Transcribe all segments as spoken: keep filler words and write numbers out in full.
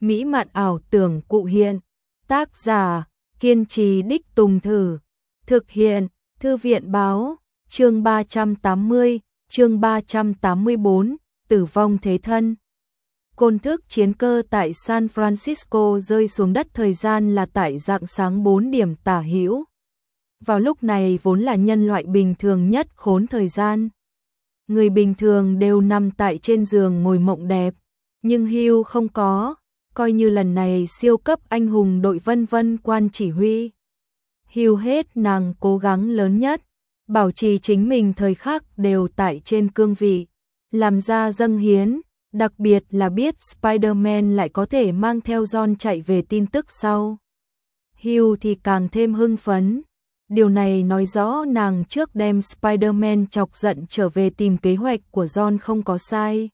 mỹ mạn ảo tưởng cụ hiện. Tác giả, kiên trì đích tùng thử. Thực hiện, Thư viện báo, chương ba trăm tám mươi, chương ba trăm tám mươi bốn, tử vong thế thân. Côn thức chiến cơ tại San Francisco rơi xuống đất thời gian là tại rạng sáng bốn điểm tả hữu. Vào lúc này vốn là nhân loại bình thường nhất khốn thời gian. Người bình thường đều nằm tại trên giường ngồi mộng đẹp, nhưng Hugh không có, coi như lần này siêu cấp anh hùng đội vân vân quan chỉ huy. Hugh hết nàng cố gắng lớn nhất, bảo trì chính mình thời khắc đều tại trên cương vị, làm ra dâng hiến, đặc biệt là biết Spider-Man lại có thể mang theo John chạy về tin tức sau. Hugh thì càng thêm hưng phấn. Điều này nói rõ nàng trước đem Spider-Man chọc giận trở về tìm kế hoạch của John không có sai.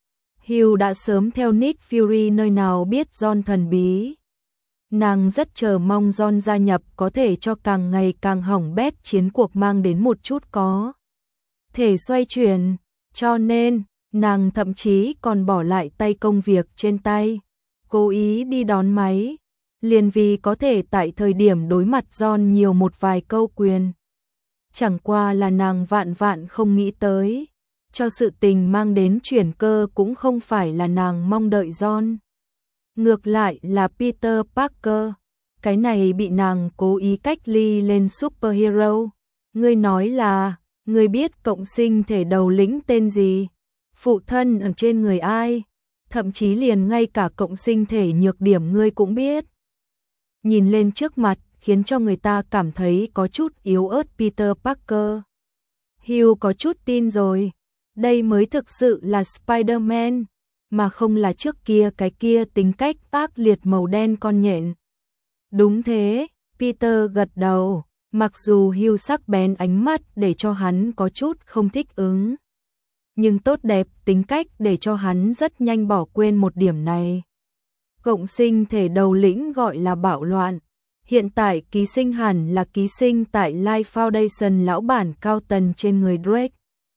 Hugh đã sớm theo Nick Fury nơi nào biết John thần bí. Nàng rất chờ mong John gia nhập có thể cho càng ngày càng hỏng bét chiến cuộc mang đến một chút có thể xoay chuyển, cho nên nàng thậm chí còn bỏ lại tay công việc trên tay, cố ý đi đón máy, liền vì có thể tại thời điểm đối mặt John nhiều một vài câu quyền. Chẳng qua là nàng vạn vạn không nghĩ tới, cho sự tình mang đến chuyển cơ cũng không phải là nàng mong đợi John. Ngược lại là Peter Parker, cái này bị nàng cố ý cách ly lên superhero. Ngươi nói là, ngươi biết cộng sinh thể đầu lĩnh tên gì, phụ thân ở trên người ai, thậm chí liền ngay cả cộng sinh thể nhược điểm ngươi cũng biết. Nhìn lên trước mặt, khiến cho người ta cảm thấy có chút yếu ớt Peter Parker. Hugh có chút tin rồi, đây mới thực sự là Spider-Man, mà không là trước kia cái kia tính cách ác liệt màu đen con nhện. Đúng thế, Peter gật đầu, mặc dù Hugh sắc bén ánh mắt để cho hắn có chút không thích ứng. Nhưng tốt đẹp tính cách để cho hắn rất nhanh bỏ quên một điểm này. Cộng sinh thể đầu lĩnh gọi là bạo loạn. Hiện tại ký sinh hẳn là ký sinh tại Life Foundation lão bản cao tầng trên người Drake.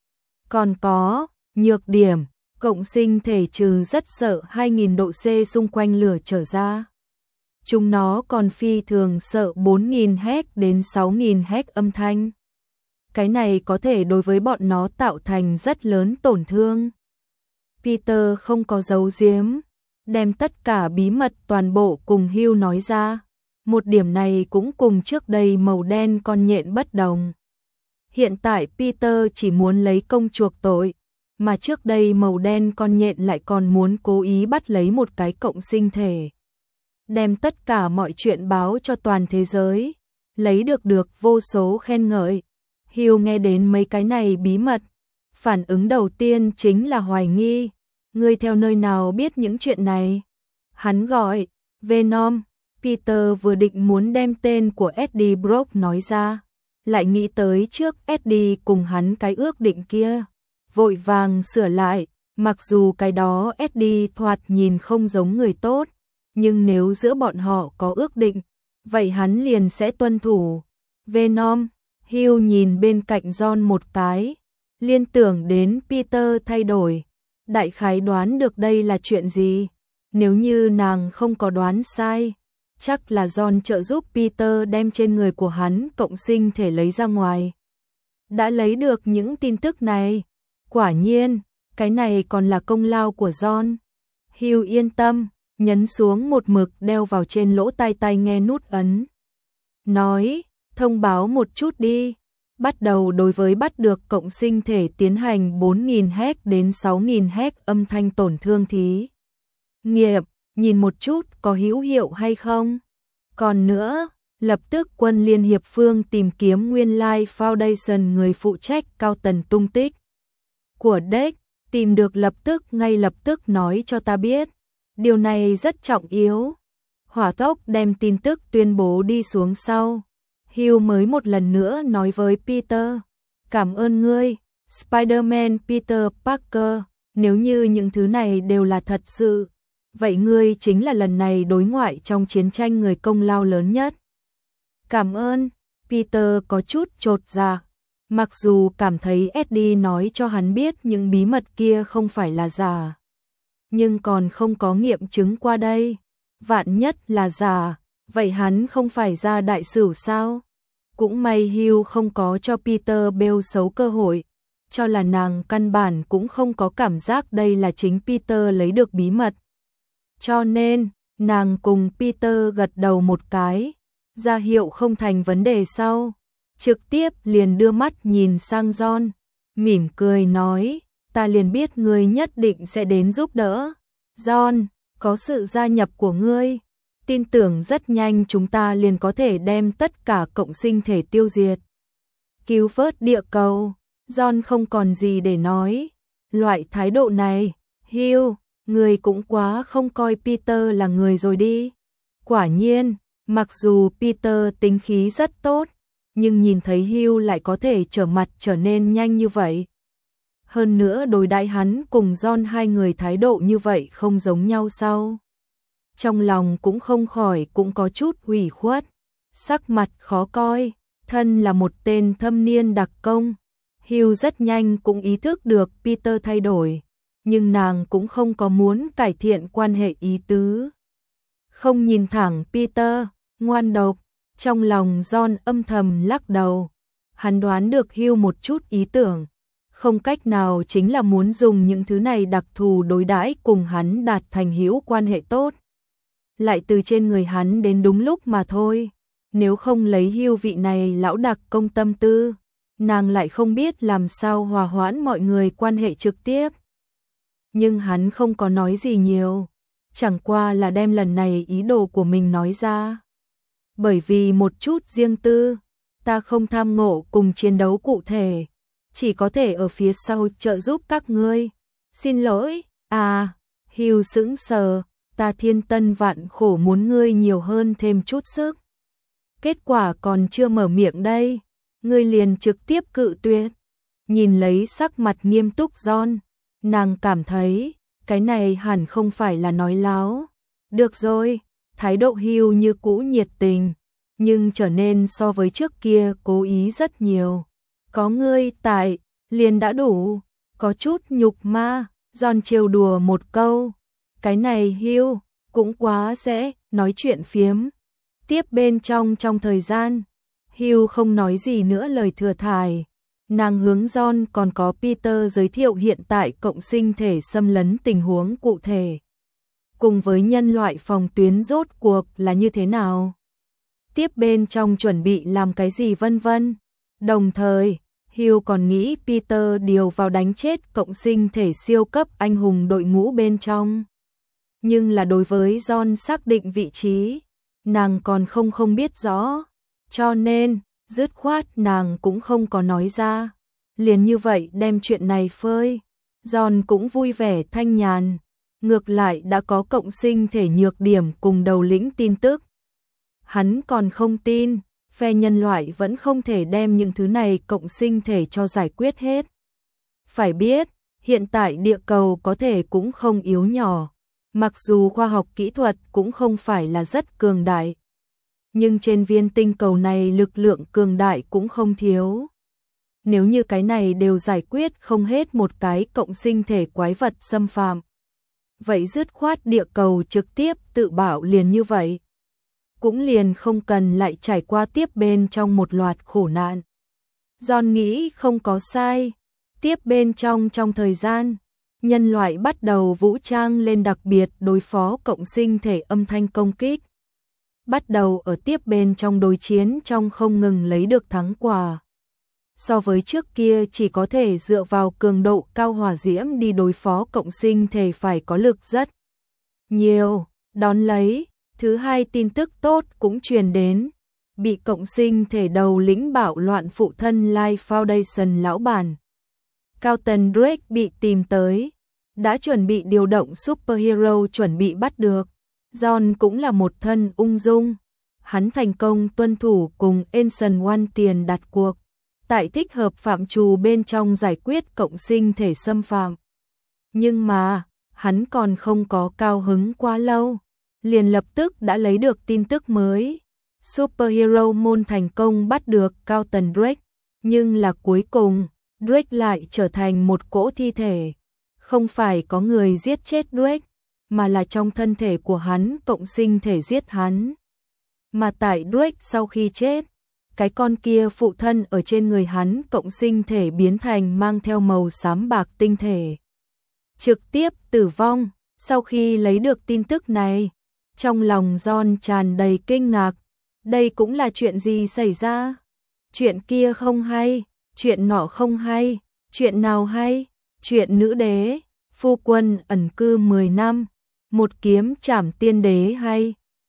Còn có, nhược điểm, cộng sinh thể trừ rất sợ hai nghìn độ C xung quanh lửa trở ra. Chúng nó còn phi thường sợ bốn nghìn Hz đến sáu nghìn Hz âm thanh. Cái này có thể đối với bọn nó tạo thành rất lớn tổn thương. Peter không có giấu giếm, đem tất cả bí mật toàn bộ cùng Hugh nói ra. Một điểm này cũng cùng trước đây màu đen con nhện bất đồng. Hiện tại Peter chỉ muốn lấy công chuộc tội, mà trước đây màu đen con nhện lại còn muốn cố ý bắt lấy một cái cộng sinh thể. Đem tất cả mọi chuyện báo cho toàn thế giới, lấy được được vô số khen ngợi. Hugh nghe đến mấy cái này bí mật, phản ứng đầu tiên chính là hoài nghi. Ngươi theo nơi nào biết những chuyện này? Hắn gọi, Venom. Peter vừa định muốn đem tên của Eddie Brock nói ra, lại nghĩ tới trước Eddie cùng hắn cái ước định kia. Vội vàng sửa lại, mặc dù cái đó Eddie thoạt nhìn không giống người tốt, nhưng nếu giữa bọn họ có ước định, vậy hắn liền sẽ tuân thủ. Venom. Hugh nhìn bên cạnh John một cái, liên tưởng đến Peter thay đổi, đại khái đoán được đây là chuyện gì. Nếu như nàng không có đoán sai, chắc là John trợ giúp Peter đem trên người của hắn cộng sinh thể lấy ra ngoài. Đã lấy được những tin tức này, quả nhiên, cái này còn là công lao của John. Hugh yên tâm, nhấn xuống một mực đeo vào trên lỗ tai tai nghe nút ấn. Nói, thông báo một chút đi, bắt đầu đối với bắt được cộng sinh thể tiến hành bốn nghìn Hz đến sáu nghìn Hz âm thanh tổn thương thí nghiệm, nhìn một chút có hữu hiệu hay không. Còn nữa, lập tức quân Liên Hiệp Phương tìm kiếm nguyên Life Foundation người phụ trách cao tầng tung tích của Dex, tìm được lập tức ngay lập tức nói cho ta biết. Điều này rất trọng yếu. Hỏa tốc đem tin tức tuyên bố đi xuống sau. Hugh mới một lần nữa nói với Peter, cảm ơn ngươi, Spider-Man Peter Parker, nếu như những thứ này đều là thật sự, vậy ngươi chính là lần này đối ngoại trong chiến tranh người công lao lớn nhất. Cảm ơn, Peter có chút chột dạ, mặc dù cảm thấy Eddie nói cho hắn biết những bí mật kia không phải là giả, nhưng còn không có nghiệm chứng qua đây. vạn nhất là giả, vậy hắn không phải ra đại sửu sao? Cũng may Hugh không có cho Peter bêu xấu cơ hội, cho là nàng căn bản cũng không có cảm giác đây là chính Peter lấy được bí mật. Cho nên, nàng cùng Peter gật đầu một cái, ra hiệu không thành vấn đề sau, trực tiếp liền đưa mắt nhìn sang John, mỉm cười nói, ta liền biết ngươi nhất định sẽ đến giúp đỡ. John, có sự gia nhập của ngươi, tin tưởng rất nhanh chúng ta liền có thể đem tất cả cộng sinh thể tiêu diệt. Cứu vớt địa cầu. John không còn gì để nói. Loại thái độ này, Hugh, người cũng quá không coi Peter là người rồi đi. Quả nhiên, mặc dù Peter tính khí rất tốt, nhưng nhìn thấy Hugh lại có thể trở mặt trở nên nhanh như vậy. Hơn nữa đối đãi hắn cùng John hai người thái độ như vậy không giống nhau sao? Trong lòng cũng không khỏi cũng có chút ủy khuất, sắc mặt khó coi, thân là một tên thâm niên đặc công. Hugh rất nhanh cũng ý thức được Peter thay đổi, nhưng nàng cũng không có muốn cải thiện quan hệ ý tứ. Không nhìn thẳng Peter, ngoan độc, trong lòng John âm thầm lắc đầu. Hắn đoán được Hugh một chút ý tưởng, không cách nào chính là muốn dùng những thứ này đặc thù đối đãi cùng hắn đạt thành hữu quan hệ tốt. Lại từ trên người hắn đến đúng lúc mà thôi, nếu không lấy Hugh vị này lão đặc công tâm tư, nàng lại không biết làm sao hòa hoãn mọi người quan hệ trực tiếp. Nhưng hắn không có nói gì nhiều, chẳng qua là đem lần này ý đồ của mình nói ra. Bởi vì một chút riêng tư, ta không tham ngộ cùng chiến đấu cụ thể, chỉ có thể ở phía sau trợ giúp các ngươi. Xin lỗi, à, Hugh sững sờ, ta thiên tân vạn khổ muốn ngươi nhiều hơn thêm chút sức. Kết quả còn chưa mở miệng đây, ngươi liền trực tiếp cự tuyệt. Nhìn lấy sắc mặt nghiêm túc John, nàng cảm thấy, cái này hẳn không phải là nói láo. Được rồi, thái độ Hugh như cũ nhiệt tình, nhưng trở nên so với trước kia cố ý rất nhiều. Có ngươi tại, liền đã đủ, có chút nhục ma, John trêu đùa một câu. Cái này Hugh, cũng quá dễ, nói chuyện phiếm. Tiếp bên trong trong thời gian, Hugh không nói gì nữa lời thừa thải. Nàng hướng John còn có Peter giới thiệu hiện tại cộng sinh thể xâm lấn tình huống cụ thể. Cùng với nhân loại phòng tuyến rốt cuộc là như thế nào? Tiếp bên trong chuẩn bị làm cái gì vân vân. Đồng thời, Hugh còn nghĩ Peter điều vào đánh chết cộng sinh thể siêu cấp anh hùng đội ngũ bên trong. Nhưng là đối với John xác định vị trí, nàng còn không không biết rõ. Cho nên, dứt khoát nàng cũng không có nói ra. Liền như vậy đem chuyện này phơi. John cũng vui vẻ thanh nhàn. Ngược lại đã có cộng sinh thể nhược điểm cùng đầu lĩnh tin tức. Hắn còn không tin, phe nhân loại vẫn không thể đem những thứ này cộng sinh thể cho giải quyết hết. Phải biết, hiện tại địa cầu có thể cũng không yếu nhỏ. Mặc dù khoa học kỹ thuật cũng không phải là rất cường đại, nhưng trên viên tinh cầu này lực lượng cường đại cũng không thiếu. Nếu như cái này đều giải quyết không hết một cái cộng sinh thể quái vật xâm phạm, vậy dứt khoát địa cầu trực tiếp tự bảo liền như vậy. Cũng liền không cần lại trải qua tiếp bên trong một loạt khổ nạn. John nghĩ không có sai. Tiếp bên trong trong thời gian, nhân loại bắt đầu vũ trang lên đặc biệt đối phó cộng sinh thể âm thanh công kích. Bắt đầu ở tiếp bên trong đối chiến trong không ngừng lấy được thắng quả. So với trước kia chỉ có thể dựa vào cường độ cao hỏa diễm đi đối phó cộng sinh thể phải có lực rất nhiều. Đón lấy, thứ hai tin tức tốt cũng truyền đến. Bị cộng sinh thể đầu lĩnh bạo loạn phụ thân Life Foundation lão bản Carlton Drake bị tìm tới. Đã chuẩn bị điều động superhero chuẩn bị bắt được. John cũng là một thân ung dung. Hắn thành công tuân thủ cùng Ensign One tiền đặt cuộc. Tại thích hợp phạm trù bên trong giải quyết cộng sinh thể xâm phạm. Nhưng mà, hắn còn không có cao hứng quá lâu. Liền lập tức đã lấy được tin tức mới. Superhero môn thành công bắt được Carlton Drake. Nhưng là cuối cùng, Drake lại trở thành một cỗ thi thể. Không phải có người giết chết Drake, mà là trong thân thể của hắn cộng sinh thể giết hắn. Mà tại Drake sau khi chết, cái con kia phụ thân ở trên người hắn cộng sinh thể biến thành mang theo màu xám bạc tinh thể. Trực tiếp tử vong. Sau khi lấy được tin tức này, trong lòng John tràn đầy kinh ngạc. Đây cũng là chuyện gì xảy ra? Chuyện kia không hay, chuyện nọ không hay, chuyện nào hay? Chuyện nữ đế, phu quân ẩn cư mười năm, một kiếm trảm tiên đế hay?